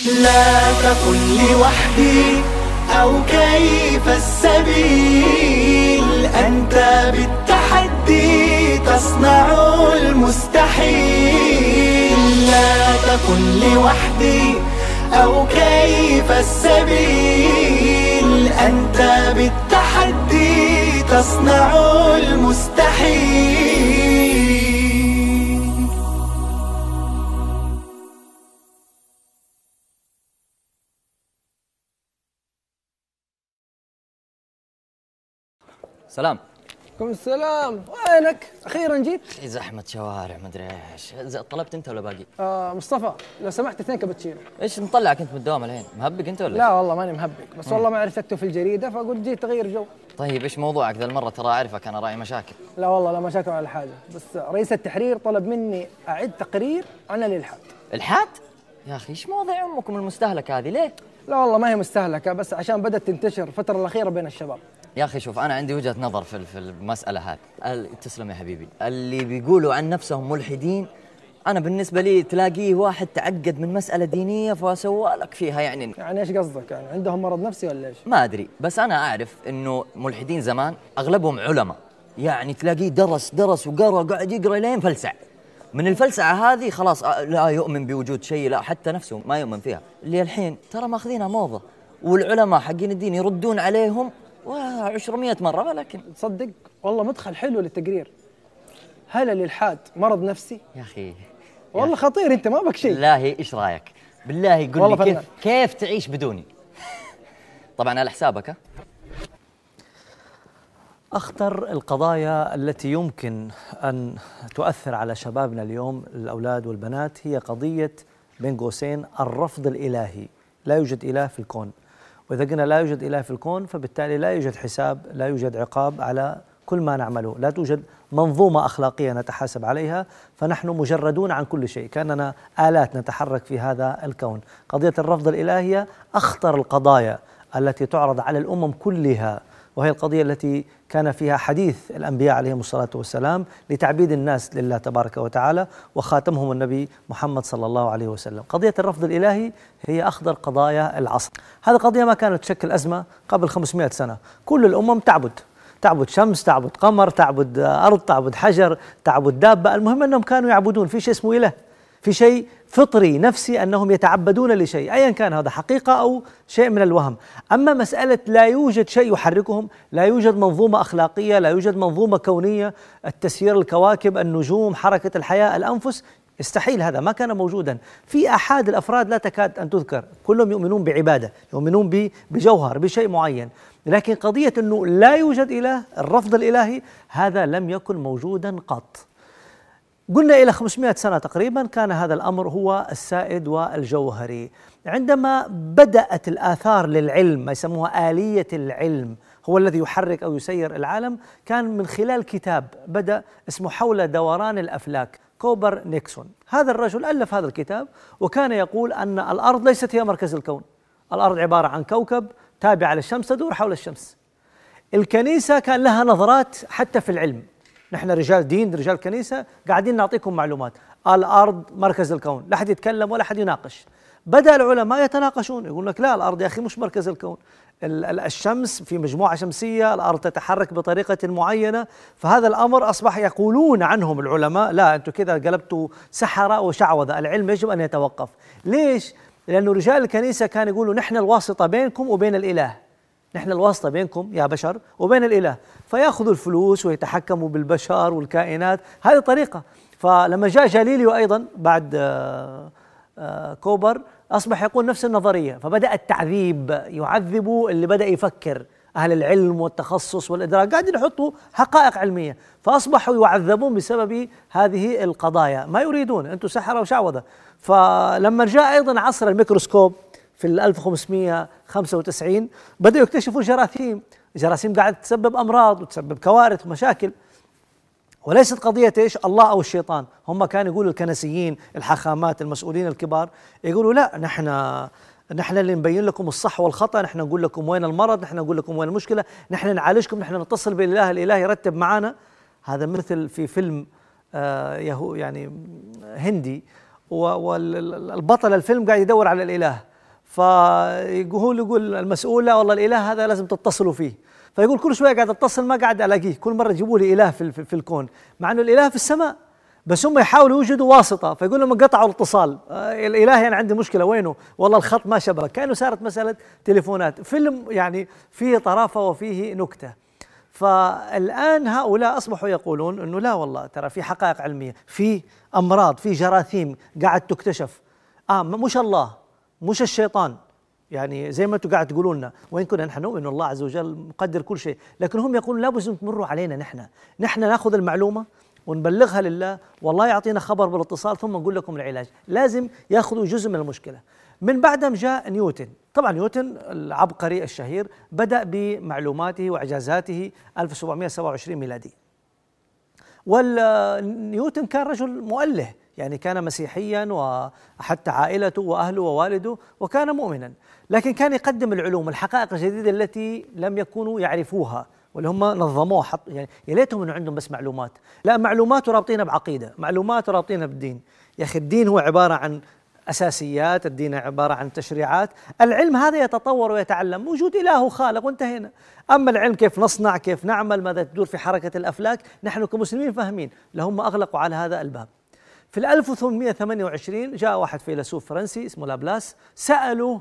لا تقل لوحدي أو كيف السبيل، أنت بالتحدي تصنع المستحيل. لا تقل لوحدي أو كيف السبيل، أنت بالتحدي تصنع المستحيل. سلام. عليكم السلام. وينك؟ اخيرا جيت. زحمة شوارع مدري ايش. طلبت انت ولا باقي؟ مصطفى لو سمحت 2 كابتشينو. ايش مطلعك انت من الدوام الحين؟ مهبق انت ولا؟ لا والله ماني مهبق، بس والله ما عرفت اكتب في الجريده فقلت جيت تغير جو. طيب ايش موضوعك ذا المرة؟ ترى اعرفك انا راعي مشاكل. لا والله لا مشاكل ولا حاجه، بس رئيس التحرير طلب مني اعد تقرير عن الالحاد. الحاد؟ يا اخي ايش مواضيع امكم المستهلكة هذه ليه؟ لا والله ما هي مستهلكه، بس عشان بدات تنتشر الفتره الاخيره بين الشباب. يا اخي شوف، انا عندي وجهة نظر في المسألة هذه. تسلم يا حبيبي. اللي بيقولوا عن نفسهم ملحدين، انا بالنسبة لي تلاقيه واحد تعقد من مسألة دينية فسوى لك فيها يعني ايش قصدك؟ يعني عندهم مرض نفسي ولا ايش؟ ما ادري، بس انا اعرف انه ملحدين زمان اغلبهم علماء، يعني تلاقيه درس وقرا، قاعد يقرا لين فلسع. من الفلسعة هذه خلاص لا يؤمن بوجود شيء، لا حتى نفسه ما يؤمن فيها. اللي الحين ترى ماخذينها موضة، والعلماء حقين الدين يردون عليهم 200 مرة، ولكن تصدق والله مدخل حلو للتقرير. هل الالحاد مرض نفسي؟ يا اخي والله خطير، انت ما بك شيء. بالله ايش رايك؟ بالله قول لي كيف تعيش بدوني؟ طبعا على حسابك. ها؟ أخطر القضايا التي يمكن أن تؤثر على شبابنا اليوم، الأولاد والبنات، هي قضية بين قوسين الرفض الإلهي. لا يوجد إله في الكون، وإذا قلنا لا يوجد إله في الكون فبالتالي لا يوجد حساب، لا يوجد عقاب على كل ما نعمله، لا توجد منظومة أخلاقية نتحاسب عليها، فنحن مجردون عن كل شيء، كأننا آلات نتحرك في هذا الكون. قضية الرفض الإلهي أخطر القضايا التي تعرض على الأمم كلها، وهي القضية التي كان فيها حديث الأنبياء عليهم الصلاة والسلام لتعبيد الناس لله تبارك وتعالى، وخاتمهم النبي محمد صلى الله عليه وسلم. قضية الرفض الإلهي هي أخطر قضايا العصر. هذه قضية ما كانت تشكل أزمة قبل 500 سنة. كل الأمم تعبد شمس، تعبد قمر، تعبد أرض، تعبد حجر، تعبد دابة، المهم أنهم كانوا يعبدون في شيء اسمه إله، في شيء فطري نفسي أنهم يتعبدون لشيء أيا كان هذا حقيقة أو شيء من الوهم. أما مسألة لا يوجد شيء يحركهم، لا يوجد منظومة أخلاقية، لا يوجد منظومة كونية، التسيير، الكواكب، النجوم، حركة الحياة، الأنفس، استحيل، هذا ما كان موجودا. في أحد الأفراد لا تكاد أن تذكر، كلهم يؤمنون بعبادة، يؤمنون بجوهر، بشيء معين، لكن قضية أنه لا يوجد إله، الرفض الإلهي، هذا لم يكن موجودا قط. قلنا إلى 500 سنة تقريبا كان هذا الأمر هو السائد والجوهري. عندما بدأت الآثار للعلم، ما يسموها آلية العلم، هو الذي يحرك أو يسير العالم، كان من خلال كتاب بدأ اسمه حول دوران الأفلاك، كوبرنيكسون. هذا الرجل ألف هذا الكتاب، وكان يقول أن الأرض ليست هي مركز الكون، الأرض عبارة عن كوكب تابع للشمس تدور حول الشمس. الكنيسة كان لها نظرات حتى في العلم، نحن رجال دين رجال كنيسة قاعدين نعطيكم معلومات، الأرض مركز الكون، لا حد يتكلم ولا حد يناقش. بدأ العلماء يتناقشون، يقول لك لا، الأرض يا أخي مش مركز الكون، الشمس في مجموعة شمسية، الأرض تتحرك بطريقة معينة. فهذا الأمر أصبح يقولون عنهم العلماء لا، أنتم كذا قلبتوا سحرة وشعوذة، العلم يجب أن يتوقف. ليش؟ لأنه رجال الكنيسة كانوا يقولوا نحن الواسطة بينكم وبين الإله، نحن الواسطة بينكم يا بشر وبين الإله، فيأخذوا الفلوس ويتحكموا بالبشر والكائنات، هذه طريقة. فلما جاء جاليليو أيضا بعد كوبر أصبح يقول نفس النظرية، فبدأ التعذيب، يعذبوا اللي بدأ يفكر، أهل العلم والتخصص والإدراك قاعدين يحطوا حقائق علمية، فأصبحوا يعذبون بسبب هذه القضايا، ما يريدون، أنتم سحرة وشعوذة. فلما جاء أيضا عصر الميكروسكوب في 1595 بدأوا يكتشفوا الجراثيم قاعدة تسبب أمراض وتسبب كوارث ومشاكل، وليست قضية إيش الله أو الشيطان. هم كانوا يقولوا الكنسيين الحاخامات المسؤولين الكبار يقولوا لا، نحن اللي نبين لكم الصح والخطأ، نحن نقول لكم وين المرض، نحن نقول لكم وين المشكلة، نحن نعالجكم، نحن نتصل بالإله، الإله يرتب معنا. هذا مثل في فيلم يعني هندي، والبطل الفيلم قاعد يدور على الإله، يقول المسؤول لا والله الإله هذا لازم تتصلوا فيه، فيقول كل شوية قاعد أتصل ما قاعد ألاقيه، كل مرة يجيبوا لي إله في الكون، مع أنه الإله في السماء، بس هم يحاولوا يوجدوا واسطة، فيقول لهم قطعوا الاتصال، الإله يعني عندي مشكلة وينه؟ والله الخط ما شبك، كأنه صارت مسألة تليفونات، فيلم يعني فيه طرافة وفيه نكتة. فالآن هؤلاء أصبحوا يقولون أنه لا والله ترى في حقائق علمية، في أمراض، في جراثيم قاعد تكتشف، مش الله، مش الشيطان، يعني زي ما أنتم قاعد تقولون لنا، وإن كنا نحن نؤمن الله عز وجل مقدر كل شيء، لكن هم يقولون لابد تمروا علينا نحن ناخذ المعلومة ونبلغها لله، والله يعطينا خبر بالاتصال ثم نقول لكم العلاج، لازم ياخذوا جزء من المشكلة. من بعدهم جاء نيوتن، طبعا نيوتن العبقري الشهير بدأ بمعلوماته وإعجازاته 1727 ميلادي. والنيوتن كان رجل مؤله، يعني كان مسيحيا وحتى عائلته وأهله ووالده، وكان مؤمنا، لكن كان يقدم العلوم الحقائق الجديدة التي لم يكونوا يعرفوها، واللي هم نظموها، يعني يا ليتهم انه عندهم بس معلومات، لا معلومات ورابطينها بعقيده، معلومات ورابطينها بالدين. يا اخي الدين هو عباره عن اساسيات، الدين عباره عن تشريعات، العلم هذا يتطور ويتعلم، وجود اله وخالق وانتهينا. اما العلم كيف نصنع، كيف نعمل، ماذا تدور في حركه الافلاك، نحن كمسلمين فاهمين، لهم اغلقوا على هذا الباب. في 1828 جاء واحد فيلسوف فرنسي اسمه لابلاس، سأله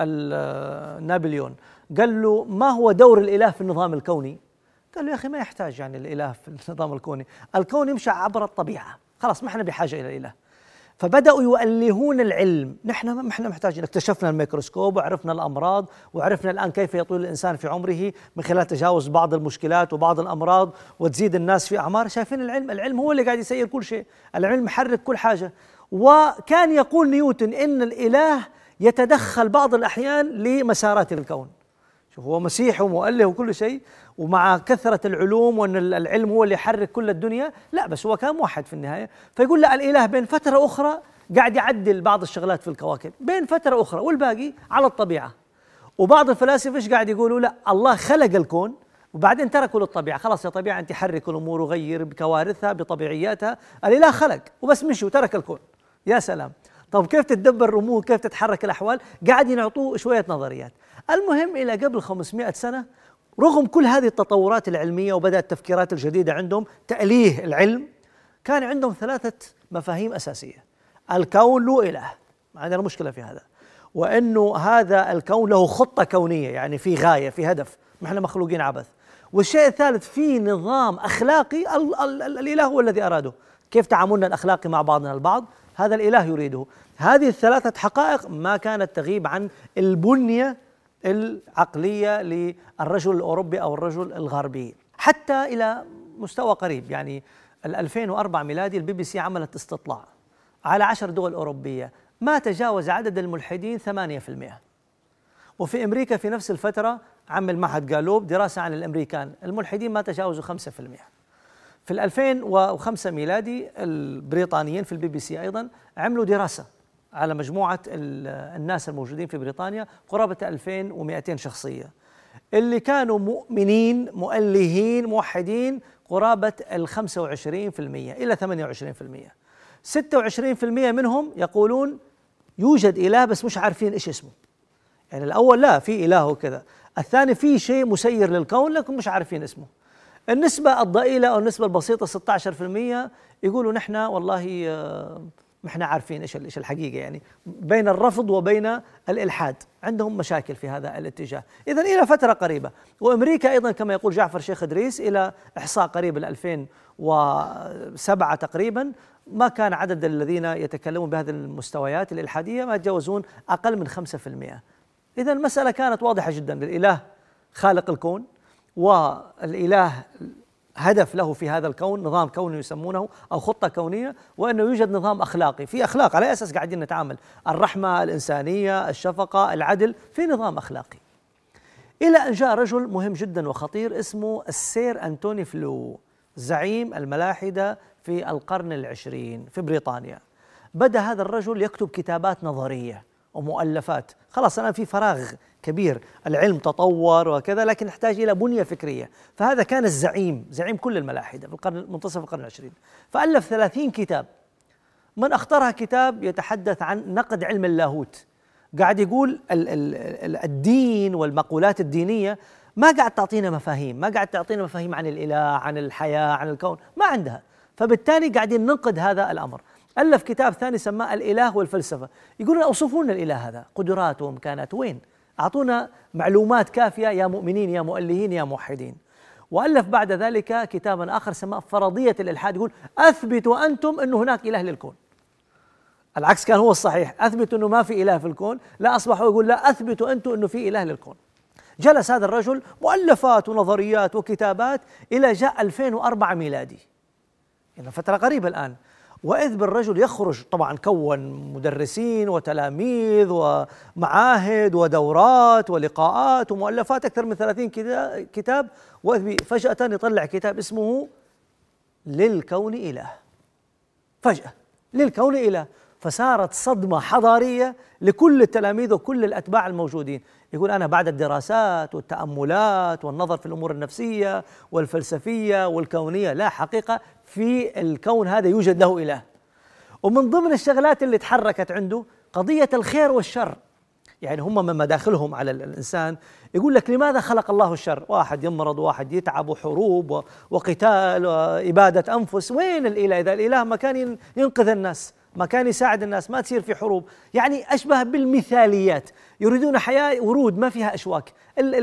نابليون، قال له ما هو دور الإله في النظام الكوني؟ قال له يا أخي ما يحتاج يعني الإله في النظام الكوني، الكون يمشي عبر الطبيعة، خلاص ما احنا بحاجة إلى الإله. فبدأوا يؤلهون العلم، نحن ما احنا محتاجين، اكتشفنا الميكروسكوب وعرفنا الأمراض، وعرفنا الآن كيف يطول الإنسان في عمره من خلال تجاوز بعض المشكلات وبعض الأمراض، وتزيد الناس في أعمار. شايفين العلم هو اللي قاعد يسير كل شيء، العلم يحرك كل حاجة. وكان يقول نيوتن إن الإله يتدخل بعض الأحيان لمسارات الكون. شوف هو مسيحي ومؤله وكل شيء، ومع كثرة العلوم وأن العلم هو اللي يحرك كل الدنيا، لا بس هو كان موحد في النهاية. فيقول لا، الإله بين فترة أخرى قاعد يعدل بعض الشغلات في الكواكب بين فترة أخرى، والباقي على الطبيعة. وبعض الفلاسفة ايش قاعد يقولوا؟ لا، الله خلق الكون وبعدين تركوا للطبيعة، خلاص يا طبيعة أنت حرك الأمور وغير بكوارثها بطبيعياتها، الإله خلق وبس مشي وترك الكون. يا سلام، طب كيف تتدبر الأمور، كيف تتحرك الأحوال؟ قاعد ينعطوه شوية نظريات. المهم إلى قبل 500 سنة رغم كل هذه التطورات العلمية وبدأت التفكيرات الجديدة عندهم تأليه العلم، كان عندهم 3 مفاهيم أساسية. الكون له إله، ما عندنا مشكلة في هذا، وأنه هذا الكون له خطة كونية، يعني في غاية، في هدف، ما احنا مخلوقين عبث. والشيء الثالث في نظام أخلاقي الإله هو الذي أراده، كيف تعاملنا الأخلاقي مع بعضنا البعض هذا الإله يريده. هذه ال3 حقائق ما كانت تغيب عن البنية العقلية للرجل الأوروبي أو الرجل الغربي حتى إلى مستوى قريب. يعني 2004 ميلادي BBC عملت استطلاع على 10 دول أوروبية، ما تجاوز عدد الملحدين 8%. وفي أمريكا في نفس الفترة عمل معهد جالوب دراسة عن الأمريكان، الملحدين ما تجاوزوا 5%. في 2005 ميلادي البريطانيين في BBC أيضا عملوا دراسة على مجموعة الناس الموجودين في بريطانيا، قرابة 2200 شخصية، اللي كانوا مؤمنين مؤلهين موحدين قرابة 25% إلى 28%. 26% منهم يقولون يوجد إله بس مش عارفين إيش اسمه. يعني الأول لا، في إله وكذا، الثاني في شيء مسير للكون لكن مش عارفين اسمه. النسبة الضئيلة أو النسبة البسيطة 16% يقولوا نحن والله ما احنا عارفين ايش الحقيقة، يعني بين الرفض وبين الإلحاد، عندهم مشاكل في هذا الاتجاه. إذن إلى فترة قريبة. وأمريكا أيضا كما يقول جعفر شيخ إدريس إلى إحصاء قريب 2007 تقريبا ما كان عدد الذين يتكلمون بهذه المستويات الإلحادية ما يتجاوزون أقل من 5%. إذن المسألة كانت واضحة جدا، الإله خالق الكون، والإله هدف له في هذا الكون، نظام كوني يسمونه أو خطة كونية، وأنه يوجد نظام أخلاقي، في أخلاق على أساس قاعدين نتعامل، الرحمة، الإنسانية، الشفقة، العدل، في نظام أخلاقي. إلى أن جاء رجل مهم جدا وخطير اسمه السير أنتوني فلو، زعيم الملاحدة في القرن العشرين في بريطانيا. بدأ هذا الرجل يكتب كتابات نظرية ومؤلفات، خلاص الآن في فراغ كبير، العلم تطور وكذا، لكن نحتاج إلى بنية فكرية. فهذا كان زعيم كل الملاحدة في منتصف القرن العشرين، فألف 30 كتاب، من أخطرها كتاب يتحدث عن نقد علم اللاهوت، قاعد يقول الدين والمقولات الدينية ما قاعد تعطينا مفاهيم، ما قاعد تعطينا مفاهيم عن الإله، عن الحياة، عن الكون، ما عندها. فبالتالي قاعدين ننقد هذا الأمر. ألف كتاب ثاني سماه الإله والفلسفة، يقولون أوصفوا لنا الإله هذا، قدراته وإمكاناته وين؟ أعطونا معلومات كافية يا مؤمنين يا مؤلهين يا موحدين. وألف بعد ذلك كتابا آخر سماه فرضية الإلحاد، يقول أثبتوا أنتم أنه هناك إله للكون. العكس كان هو الصحيح، أثبتوا أنه ما في إله في الكون، لا أصبحوا يقول لا أثبتوا أنتم أنه في إله للكون. جلس هذا الرجل مؤلفات ونظريات وكتابات إلى جاء 2004 ميلادي، يعني فترة قريبة الآن. وإذ بالرجل يخرج، طبعا كون مدرسين وتلاميذ ومعاهد ودورات ولقاءات ومؤلفات أكثر من 30 كتاب، وإذ فجأة يطلع كتاب اسمه للكون إله. فجأة للكون إله، فصارت صدمة حضارية لكل التلاميذ وكل الأتباع الموجودين. يقول أنا بعد الدراسات والتأملات والنظر في الأمور النفسية والفلسفية والكونية، لا حقيقة في الكون هذا يوجد له إله. ومن ضمن الشغلات اللي تحركت عنده قضية الخير والشر. يعني هم من مداخلهم على الإنسان يقول لك لماذا خلق الله الشر؟ واحد يمرض، واحد يتعب، وحروب وقتال وإبادة أنفس. وين الإله؟ إذا الإله ما كان ينقذ الناس، ما كان يساعد الناس، ما تصير في حروب. يعني أشبه بالمثاليات، يريدون حياة ورود ما فيها أشواك.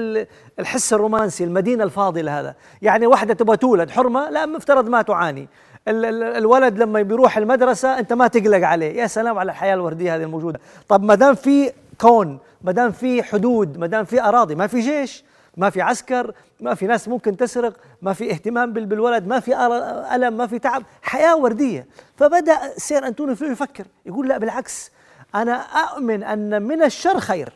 الحس الرومانسي، المدينة الفاضلة هذا. يعني واحدة تبغى تولد حرمة، لا مفترض ما تعاني. الولد لما بيروح المدرسة أنت ما تقلق عليه. يا سلام على الحياة الوردية هذه الموجودة. طب ما دام في كون، ما دام في حدود، ما دام في أراضي، ما في جيش، ما في عسكر، ما في ناس ممكن تسرق، ما في اهتمام بالولد، ما في ألم، ما في تعب، حياة وردية. فبدأ سير أنطونيو فلو يفكر، يقول لا بالعكس، أنا أؤمن أن من الشر خير.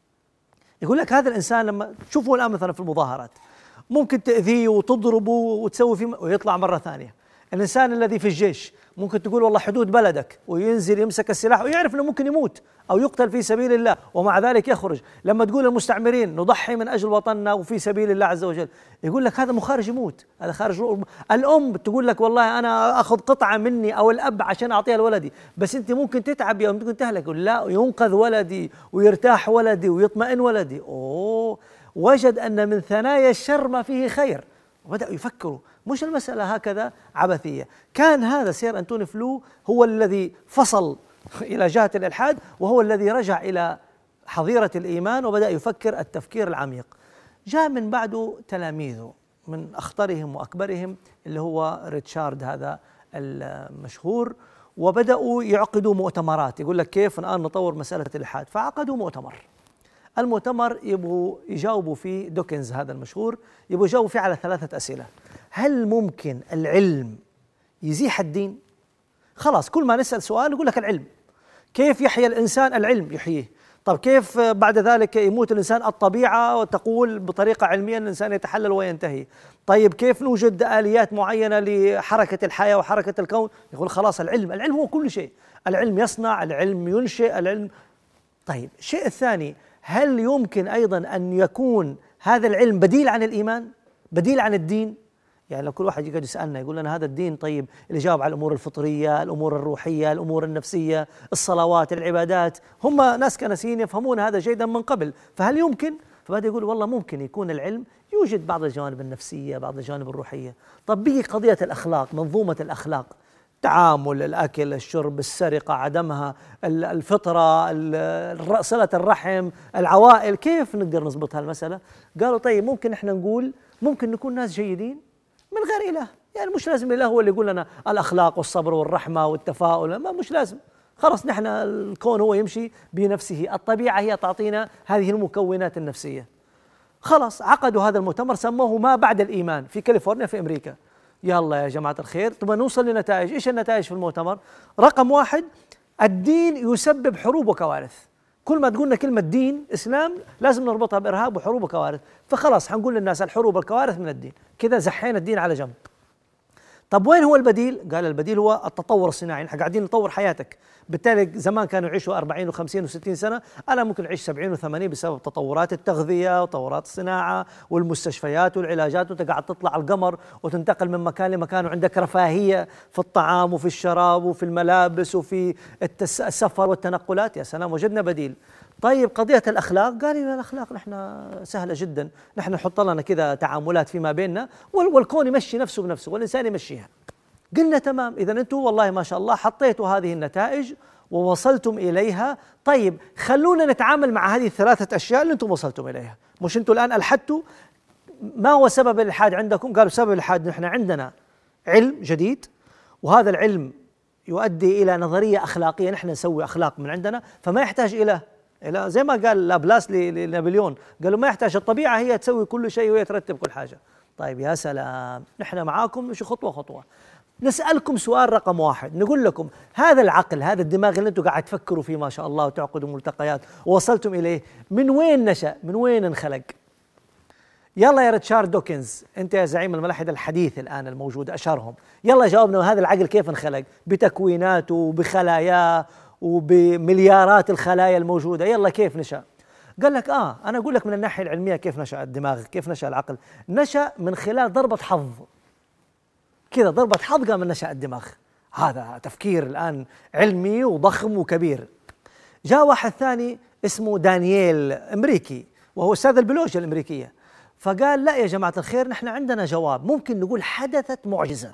يقول لك هذا الإنسان لما تشوفه الآن مثلا في المظاهرات ممكن تأذيه وتضربه وتسوي فيه ويطلع مرة ثانية. الإنسان الذي في الجيش ممكن تقول والله حدود بلدك، وينزل يمسك السلاح ويعرف أنه ممكن يموت أو يقتل في سبيل الله، ومع ذلك يخرج. لما تقول المستعمرين نضحي من أجل وطننا وفي سبيل الله عز وجل، يقول لك هذا مخارج يموت، هذا خارج. الأم تقول لك والله أنا أخذ قطعة مني أو الأب عشان أعطيها لولدي، بس أنت ممكن تتعب أو ممكن تهلك. يقول لا، ينقذ ولدي ويرتاح ولدي ويطمئن ولدي. وجد أن من ثنايا الشر ما فيه خير، وبدأوا يفكروا مش المسألة هكذا عبثية. كان هذا سير أنطونيو فلو هو الذي فصل إلى جهة الإلحاد، وهو الذي رجع إلى حظيرة الإيمان وبدأ يفكر التفكير العميق. جاء من بعده تلاميذه من أخطرهم وأكبرهم اللي هو ريتشارد هذا المشهور، وبدأوا يعقدوا مؤتمرات. يقول لك كيف الآن نطور مسألة الإلحاد، فعقدوا مؤتمر. المؤتمر يبغوا يجاوبوا فيه، دوكنز هذا المشهور يبغوا يجاوبوا فيه على 3 أسئلة. هل ممكن العلم يزيح الدين؟ خلاص كل ما نسأل سؤال يقول لك العلم. كيف يحيا الإنسان؟ العلم يحييه. طب كيف بعد ذلك يموت الإنسان؟ الطبيعة وتقول بطريقة علمية أن الإنسان يتحلل وينتهي. طيب كيف نوجد آليات معينة لحركة الحياة وحركة الكون؟ يقول خلاص العلم، العلم هو كل شيء. العلم يصنع، العلم ينشئ، العلم. طيب الشيء الثاني، هل يمكن أيضا أن يكون هذا العلم بديل عن الإيمان، بديل عن الدين؟ يعني لو كل واحد يقعد يسألنا يقول لنا هذا الدين، طيب اللي جاوب على الأمور الفطرية، الأمور الروحية، الأمور النفسية، الصلوات، العبادات، هم ناس كنسيين يفهمون هذا جيدا من قبل، فهل يمكن؟ فبدأ يقول والله ممكن يكون العلم يوجد بعض الجوانب النفسية، بعض الجوانب الروحية. طب بيجي قضية الأخلاق، منظومة الأخلاق، تعامل، الأكل، الشرب، السرقة، عدمها، الفطرة، صلة الرحم، العوائل، كيف نقدر نضبط هالمسألة؟ قالوا طيب ممكن احنا نقول ممكن نكون ناس جيدين من غير إله. يعني مش لازم الإله هو اللي يقول لنا الأخلاق والصبر والرحمة والتفاؤل، ما مش لازم. خلاص نحن الكون هو يمشي بنفسه، الطبيعة هي تعطينا هذه المكونات النفسية. خلاص عقدوا هذا المؤتمر سموه ما بعد الإيمان في كاليفورنيا في أمريكا. يلا يا جماعة الخير تبغى نوصل لنتائج. إيش النتائج في المؤتمر؟ رقم 1، الدين يسبب حروب وكوارث. كل ما تقولنا كلمة دين إسلام لازم نربطها بإرهاب وحروب وكوارث، فخلاص حنقول للناس الحروب والكوارث من الدين، كذا زحينا الدين على جنب. طب وين هو البديل؟ قال البديل هو التطور الصناعي. نحن قاعدين نطور حياتك، بالتالي زمان كانوا يعيشوا 40 و50 و60 سنة، أنا ممكن أعيش 70 و80 بسبب تطورات التغذية وتطورات الصناعة والمستشفيات والعلاجات، وأنت قاعد تطلع القمر وتنتقل من مكان لمكان، وعندك رفاهية في الطعام وفي الشراب وفي الملابس وفي السفر والتنقلات. يا سلام، وجدنا بديل. طيب قضية الأخلاق، قال لي الأخلاق نحن سهلة جدا، نحن نحط لنا كذا تعاملات فيما بيننا والكون يمشي نفسه بنفسه والإنسان يمشيها. قلنا تمام، إذا أنتم والله ما شاء الله حطيتوا هذه النتائج ووصلتم إليها، طيب خلونا نتعامل مع هذه الثلاثة أشياء اللي أنتم وصلتم إليها. مش أنتم الآن ألحدتوا ما هو سبب الإلحاد عندكم؟ قالوا سبب الإلحاد نحن عندنا علم جديد، وهذا العلم يؤدي إلى نظرية أخلاقية، نحن نسوي أخلاق من عندنا، فما يحتاج إلى زي ما قال لابلاس لنابليون، قالوا ما يحتاج، الطبيعة هي تسوي كل شيء وهي ترتب كل حاجة. طيب يا سلام، نحن معاكم مش خطوة خطوة. نسألكم سؤال رقم واحد، نقول لكم هذا العقل، هذا الدماغ اللي انتم قاعد تفكروا فيه ما شاء الله وتعقدوا ملتقيات ووصلتم إليه، من وين نشأ؟ من وين انخلق؟ يلا يا ريتشارد دوكنز، انت يا زعيم الملاحدة الحديث الآن الموجود أشهرهم، يلا جاوبنا هذا العقل كيف انخلق؟ بتكويناته وبخلاياه وبمليارات الخلايا الموجودة، يلا كيف نشأ؟ قال لك أنا أقول لك من الناحية العلمية كيف نشأ الدماغ، كيف نشأ العقل. نشأ من خلال ضربة حظ، كذا ضربة حظ قام نشأ الدماغ. هذا تفكير الآن علمي وضخم وكبير. جاء واحد ثاني اسمه دانييل، أمريكي، وهو أستاذ البيولوجيا الأمريكية، فقال لا يا جماعة الخير، نحن عندنا جواب، ممكن نقول حدثت معجزة.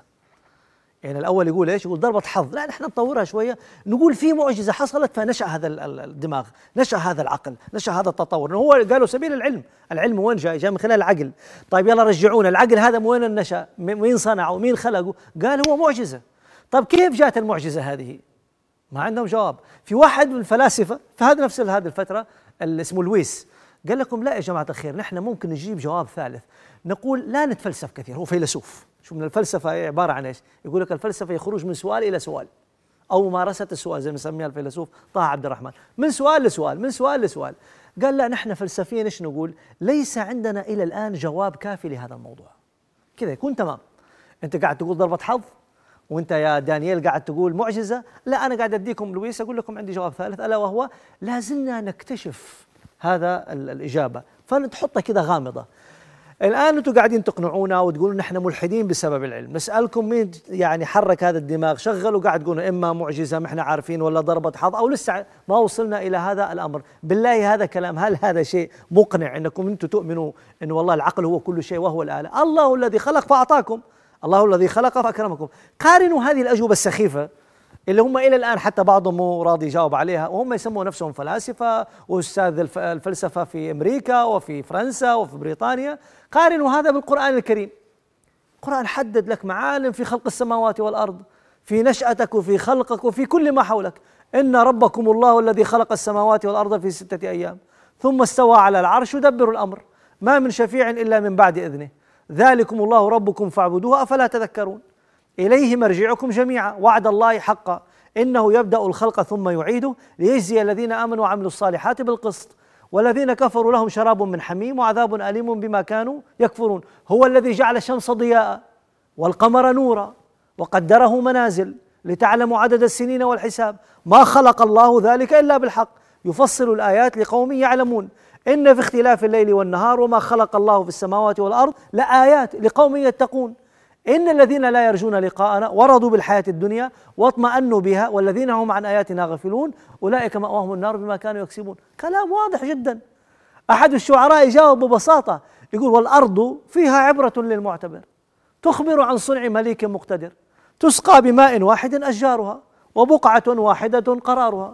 يعني الأول يقول إيش؟ يقول ضربة حظ، لا نحن نطورها شوية، نقول في معجزة حصلت فنشأ هذا الدماغ، نشأ هذا العقل، نشأ هذا التطور. هو قالوا سبيل العلم، العلم وين جاء؟ جاء من خلال العقل. طيب يلا رجعونا، العقل هذا من وين نشأ؟ مين صنعه؟ مين خلقه؟ قال هو معجزة. طيب كيف جاءت المعجزة هذه؟ ما عندهم جواب. في واحد من الفلاسفة في هذه الفترة اللي اسمه لويس، قال لكم لا يا جماعة الخير، نحن ممكن نجيب جواب ثالث، نقول لا نتفلسف كثير. هو فيلسوف، شو من الفلسفة عبارة عن ايش؟ يقول لك الفلسفة هي خروج من سؤال إلى سؤال، أو ممارسة السؤال زي ما يسميها الفيلسوف طه عبد الرحمن، من سؤال لسؤال، من سؤال لسؤال. قال لا نحن فلسفيا ايش نقول؟ ليس عندنا إلى الآن جواب كافي لهذا الموضوع. كذا يكون تمام. أنت قاعد تقول ضربة حظ، وأنت يا دانييل قاعد تقول معجزة، لا أنا قاعد أديكم لويس أقول لكم عندي جواب ثالث، ألا وهو لازلنا نكتشف هذا الإجابة، فنتحطها كذا غامضة. الآن أنتم قاعدين تقنعونا وتقولون نحن ملحدين بسبب العلم، نسألكم مين يعني حرك هذا الدماغ شغل وقاعد تقولون إما معجزة ما احنا عارفين ولا ضربة حظ أو لسه ما وصلنا إلى هذا الأمر. بالله هذا كلام، هل هذا شيء مقنع أنكم أنتم تؤمنوا أن والله العقل هو كل شيء وهو الآلة؟ الله الذي خلق فأعطاكم، الله الذي خلق فأكرمكم. قارنوا هذه الأجوبة السخيفة اللي هم إلى الآن حتى بعضهم مو راضي يجاوب عليها، وهم يسمون نفسهم فلاسفة وأستاذ الفلسفة في أمريكا وفي فرنسا وفي بريطانيا. قارنوا هذا بالقرآن الكريم. القرآن حدد لك معالم في خلق السماوات والأرض، في نشأتك وفي خلقك وفي كل ما حولك. إن ربكم الله الذي خلق السماوات والأرض في 6 أيام ثم استوى على العرش يدبر الأمر ما من شفيع إلا من بعد إذنه ذلكم الله ربكم فاعبدوه أفلا تذكرون. إليه مرجعكم جميعا وعد الله حقا إنه يبدأ الخلق ثم يعيده ليجزي الذين آمنوا وعملوا الصالحات بالقسط والذين كفروا لهم شراب من حميم وعذاب أليم بما كانوا يكفرون. هو الذي جعل الشمس ضياء والقمر نورا وقدره منازل لتعلموا عدد السنين والحساب ما خلق الله ذلك إلا بالحق يفصل الآيات لقوم يعلمون إن في اختلاف الليل والنهار وما خلق الله في السماوات والأرض لآيات لقوم يتقون إن الذين لا يرجون لقاءنا ورضوا بالحياة الدنيا واطمأنوا بها والذين هم عن آياتنا غافلون أولئك مأواهم النار بما كانوا يكسبون. كلام واضح جدا. أحد الشعراء يجاوب ببساطة يقول والأرض فيها عبرة للمعتبر تخبر عن صنع مليك مقتدر تسقى بماء واحد أشجارها وبقعة واحدة قرارها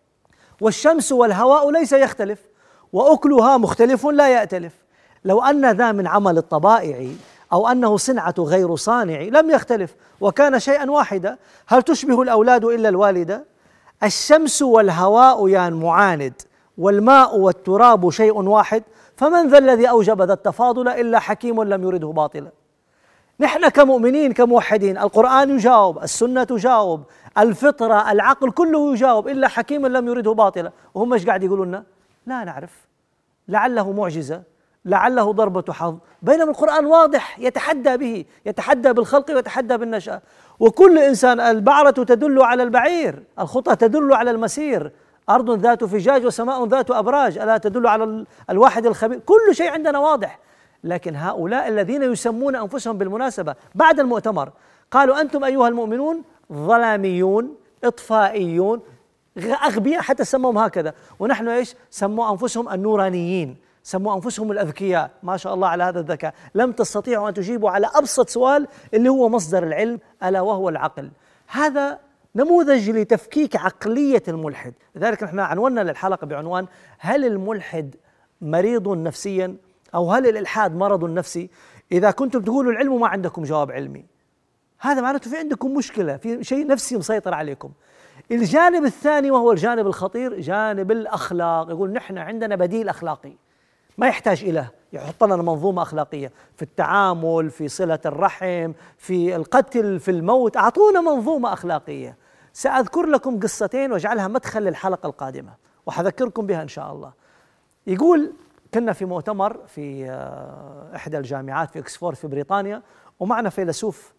والشمس والهواء ليس يختلف وأكلها مختلف لا يأتلف لو أن ذا من عمل الطبائع أو أنه صنعة غير صانع لم يختلف وكان شيئا واحدا هل تشبه الأولاد إلا الوالدة الشمس والهواء يان معاند والماء والتراب شيء واحد فمن ذا الذي أوجب ذا التفاضل إلا حكيم لم يرده باطلا. نحن كمؤمنين كموحدين القرآن يجاوب السنة تجاوب الفطرة العقل كله يجاوب إلا حكيم لم يرده باطلا وهم ايش قاعد يقولون لنا؟ لا نعرف لعله معجزة لعله ضربة حظ بينما القرآن واضح يتحدى به يتحدى بالخلق ويتحدى بالنشأة وكل إنسان البعرة تدل على البعير الخطى تدل على المسير أرض ذات فجاج وسماء ذات أبراج ألا تدل على الواحد الخبير كل شيء عندنا واضح. لكن هؤلاء الذين يسمون أنفسهم بالمناسبة بعد المؤتمر قالوا أنتم أيها المؤمنون ظلاميون إطفائيون أغبياء حتى سموهم هكذا، ونحن إيش سموا أنفسهم النورانيين، سموا أنفسهم الأذكياء. ما شاء الله على هذا الذكاء. لم تستطيعوا أن تجيبوا على أبسط سؤال اللي هو مصدر العلم، ألا وهو العقل. هذا نموذج لتفكيك عقلية الملحد. لذلك نحن عنونا للحلقة بعنوان: هل الملحد مريض نفسيا أو هل الإلحاد مرض نفسي؟ إذا كنتم تقولوا العلم وما عندكم جواب علمي، هذا معناته في عندكم مشكلة، في شيء نفسي مسيطر عليكم. الجانب الثاني وهو الجانب الخطير، جانب الأخلاق. يقول نحن عندنا بديل أخلاقي ما يحتاج إله، يحط لنا منظومة أخلاقية في التعامل، في صلة الرحم، في القتل، في الموت. أعطونا منظومة أخلاقية. سأذكر لكم قصتين واجعلها مدخل للحلقة القادمة وحذكركم بها إن شاء الله. يقول كنا في مؤتمر في إحدى الجامعات في إكسفورد في بريطانيا، ومعنا فيلسوف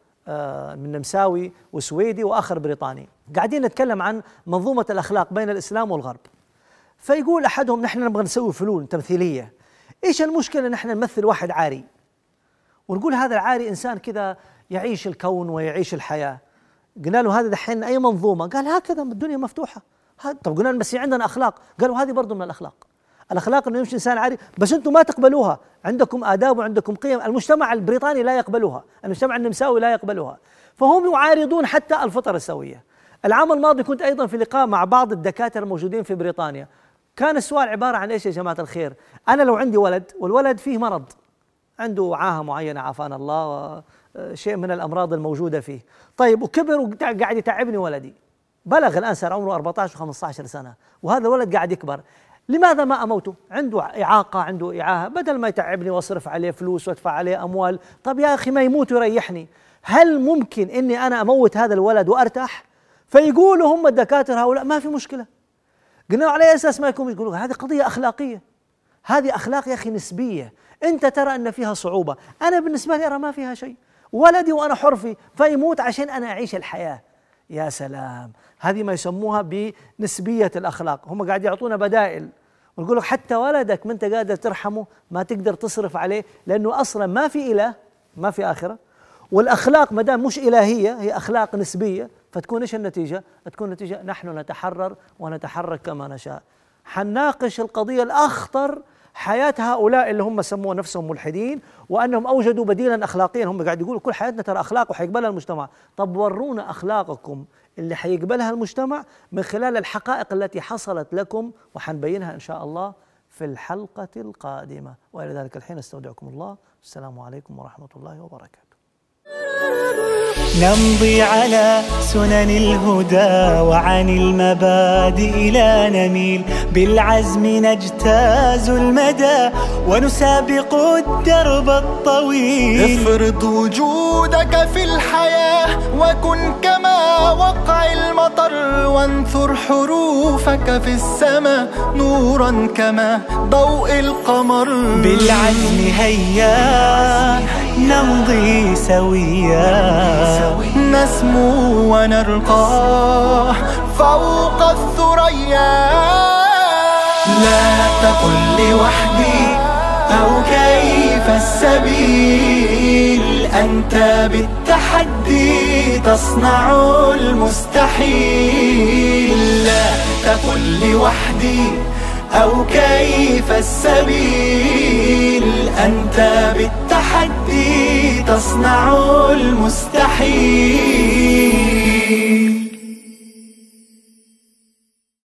من نمساوي وسويدي وآخر بريطاني، قاعدين نتكلم عن منظومة الأخلاق بين الإسلام والغرب. فيقول أحدهم: نحن نبغى نسوي فلول تمثيلية، إيش المشكلة نحن نمثل واحد عاري ونقول هذا العاري إنسان كذا يعيش الكون ويعيش الحياة. قلنا له هذا دحين أي منظومة؟ قال هكذا الدنيا مفتوحة. طب قلنا بس عندنا أخلاق. قالوا هذه برضو من الأخلاق. الأخلاق أنه يمشي إنسان عاري، بس أنتم ما تقبلوها، عندكم آداب وعندكم قيم. المجتمع البريطاني لا يقبلها، المجتمع النمساوي لا يقبلها، فهم يعارضون حتى الفطر السوية. العام الماضي كنت أيضا في لقاء مع بعض الدكاترة الموجودين في بريطانيا، كان السؤال عبارة عن إيش يا جماعة الخير؟ أنا لو عندي ولد والولد فيه مرض، عنده عاهة معينة عافانا الله، شيء من الأمراض الموجودة فيه، طيب وكبر وقاعد يتعبني ولدي، بلغ الآن صار عمره 14 و15 سنة، وهذا الولد قاعد يكبر، لماذا ما أموته؟ عنده إعاقة، عنده إعاهة، بدل ما يتعبني وأصرف عليه فلوس وأدفع عليه أموال، طب يا أخي ما يموت ويريحني. هل ممكن إني أنا أموت هذا الولد وأرتاح؟ فيقولوا هم الدكاترة هؤلاء ما في مشكلة. قلنا على أساس ما يكون، يقولوا هذه قضية أخلاقية، هذه أخلاق يا أخي نسبية، أنت ترى أن فيها صعوبة، أنا بالنسبة لي أرى ما فيها شيء، ولدي وأنا حر فيه فيموت عشان أنا أعيش الحياة. يا سلام، هذه ما يسموها بنسبية الأخلاق. هم قاعد يعطونا بدائل ونقول لك حتى ولدك ما أنت قادر ترحمه، ما تقدر تصرف عليه، لأنه أصلا ما في إله، ما في آخرة، والأخلاق ما دام مش إلهية هي أخلاق نسبية، فتكون إيش النتيجة؟ تكون النتيجة نحن نتحرر ونتحرك كما نشاء. حنناقش القضية الأخطر، حياة هؤلاء اللي هم سموا نفسهم ملحدين وأنهم أوجدوا بديلا أخلاقيا. هم قاعد يقولوا كل حياتنا ترى أخلاق وحيقبلها المجتمع. طب ورونا أخلاقكم اللي حيقبلها المجتمع من خلال الحقائق التي حصلت لكم، وحنبينها إن شاء الله في الحلقة القادمة. وإلى ذلك الحين استودعكم الله، السلام عليكم ورحمة الله وبركاته. نمضي على سنن الهدى وعن المبادئ لا نميل، بالعزم نجتاز المدى ونسابق الدرب الطويل. افرض وجودك في الحياة وكن كما وقع المطر، وانثر حروفك في السماء نورا كما ضوء القمر. بالعزم هيا نمضي سويا، نسمو ونرقى فوق الثريا. لا تقل لوحدي أو كيف السبيل، أنت بالتحدي تصنع المستحيل. لا تقل لوحدي أو كيف السبيل، أنت بالتحدي تصنع المستحيل.